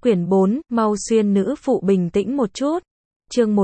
Quyển 4, mau xuyên nữ phụ bình tĩnh một chút. Chương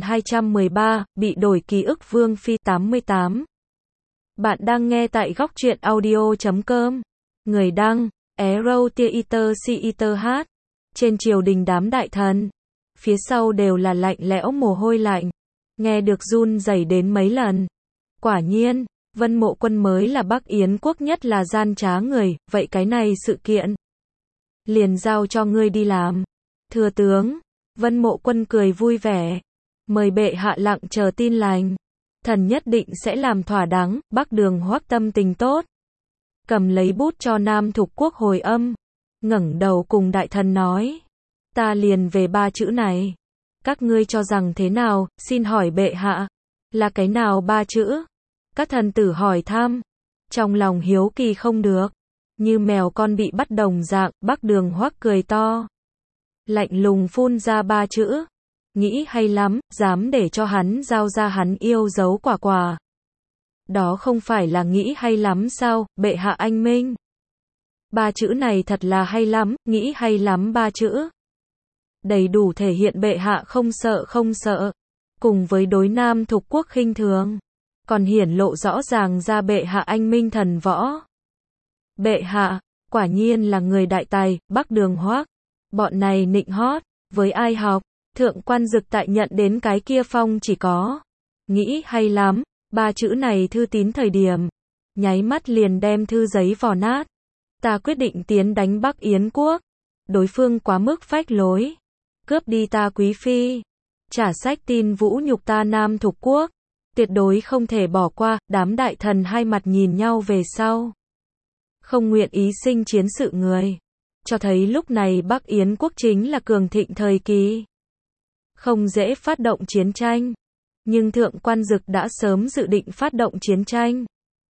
1213, bị đổi ký ức Vương Phi 88. Bạn đang nghe tại góc truyện audio.com. Người đăng, Arrow Theater CETH. Trên triều đình đám đại thần. Phía sau đều là lạnh lẽo mồ hôi lạnh. Nghe được run rẩy đến mấy lần. Quả nhiên, Vân Mộ Quân mới là Bắc Yến quốc nhất là gian trá người, vậy cái này sự kiện liền giao cho ngươi đi làm. Thừa tướng, Vân Mộ Quân cười vui vẻ. Mời bệ hạ lặng chờ tin lành. Thần nhất định sẽ làm thỏa đáng. Bắc Đường Hoắc tâm tình tốt. Cầm lấy bút cho Nam Thục Quốc hồi âm. Ngẩng đầu cùng đại thần nói. Ta liền về ba chữ này. Các ngươi cho rằng thế nào, xin hỏi bệ hạ. Là cái nào ba chữ? Các thần tử hỏi thăm. Trong lòng hiếu kỳ không được. Như mèo con bị bắt đồng dạng, Bắc Đường Hoắc cười to. Lạnh lùng phun ra ba chữ. Nghĩ hay lắm, dám để cho hắn giao ra hắn yêu dấu quả quả. Đó không phải là nghĩ hay lắm sao, bệ hạ anh minh. Ba chữ này thật là hay lắm, nghĩ hay lắm ba chữ. Đầy đủ thể hiện bệ hạ không sợ. Cùng với đối Nam Thục Quốc khinh thường. Còn hiển lộ rõ ràng ra bệ hạ anh minh thần võ. Bệ hạ, quả nhiên là người đại tài, Bắc Đường Hoắc. Bọn này nịnh hót, với ai học, thượng quan Dực tại nhận đến cái kia phong chỉ có. Nghĩ hay lắm, ba chữ này thư tín thời điểm. Nháy mắt liền đem thư giấy vò nát. Ta quyết định tiến đánh Bắc Yến quốc. Đối phương quá mức phách lối. Cướp đi ta quý phi. Trả sách tin vũ nhục ta Nam Thục Quốc. Tuyệt đối không thể bỏ qua, đám đại thần hai mặt nhìn nhau về sau. Không nguyện ý sinh chiến sự người. Cho thấy lúc này Bắc Yến quốc chính là cường thịnh thời kỳ. Không dễ phát động chiến tranh. Nhưng thượng quan Dực đã sớm dự định phát động chiến tranh.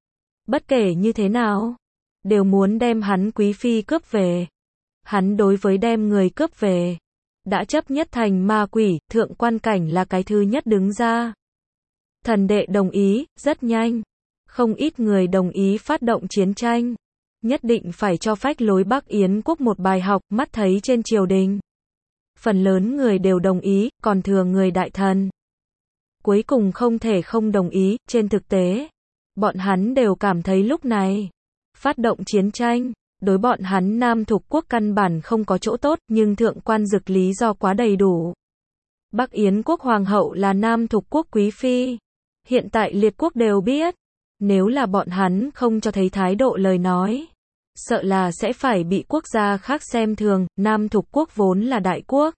Bất kể như thế nào, đều muốn đem hắn quý phi cướp về. Hắn đối với đem người cướp về, đã chấp nhất thành ma quỷ, thượng quan Cảnh là cái thứ nhất đứng ra. Thần đệ đồng ý, rất nhanh. Không ít người đồng ý phát động chiến tranh. Nhất định phải cho phách lối Bắc Yến quốc một bài học, mắt thấy trên triều đình. Phần lớn người đều đồng ý, còn thừa người đại thần. Cuối cùng không thể không đồng ý, trên thực tế. Bọn hắn đều cảm thấy lúc này, phát động chiến tranh, đối bọn hắn Nam Thục Quốc căn bản không có chỗ tốt, nhưng thượng quan Dực lý do quá đầy đủ. Bắc Yến quốc hoàng hậu là Nam Thục Quốc quý phi. Hiện tại liệt quốc đều biết. Nếu là bọn hắn không cho thấy thái độ lời nói, sợ là sẽ phải bị quốc gia khác xem thường. Nam Thục Quốc vốn là đại quốc.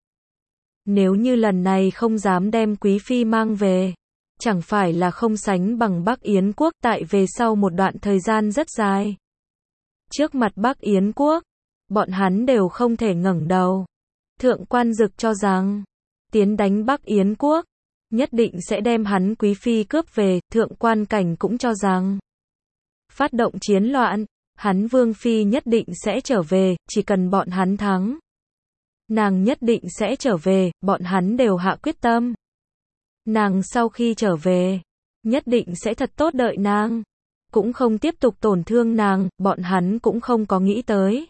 Nếu như lần này không dám đem quý phi mang về, chẳng phải là không sánh bằng Bắc Yến quốc tại về sau một đoạn thời gian rất dài. Trước mặt Bắc Yến quốc, bọn hắn đều không thể ngẩng đầu. Thượng quan Dực cho rằng, tiến đánh Bắc Yến quốc, nhất định sẽ đem hắn quý phi cướp về. Thượng quan Cảnh cũng cho rằng, phát động chiến loạn, hắn Vương Phi nhất định sẽ trở về, chỉ cần bọn hắn thắng. Nàng nhất định sẽ trở về, bọn hắn đều hạ quyết tâm. Nàng sau khi trở về, nhất định sẽ thật tốt đợi nàng. Cũng không tiếp tục tổn thương nàng, bọn hắn cũng không có nghĩ tới.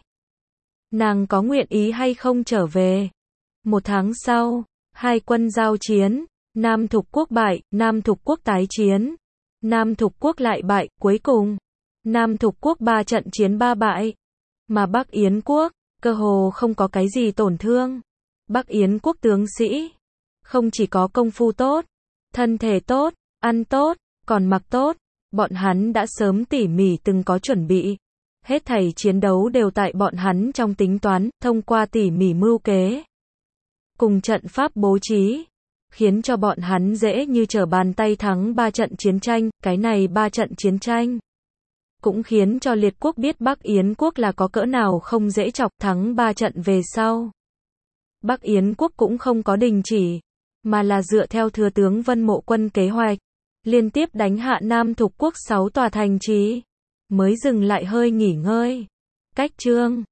Nàng có nguyện ý hay không trở về. Một tháng sau, hai quân giao chiến. Nam Thục Quốc bại, Nam Thục Quốc tái chiến. Nam Thục Quốc lại bại, cuối cùng. Nam Thục Quốc 3 trận chiến 3 bại. Mà Bắc Yến quốc, cơ hồ không có cái gì tổn thương. Bắc Yến quốc tướng sĩ, không chỉ có công phu tốt, thân thể tốt, ăn tốt, còn mặc tốt. Bọn hắn đã sớm tỉ mỉ từng có chuẩn bị. Hết thảy chiến đấu đều tại bọn hắn trong tính toán, thông qua tỉ mỉ mưu kế. Cùng trận pháp bố trí, khiến cho bọn hắn dễ như trở bàn tay thắng 3 trận chiến tranh. Cái này 3 trận chiến tranh cũng khiến cho liệt quốc biết Bắc Yến quốc là có cỡ nào không dễ chọc. Thắng 3 trận về sau, Bắc Yến quốc cũng không có đình chỉ, mà là dựa theo thừa tướng Vân Mộ Quân kế hoạch, liên tiếp đánh hạ Nam Thục Quốc 6 tòa thành trì, mới dừng lại hơi nghỉ ngơi. Cách chương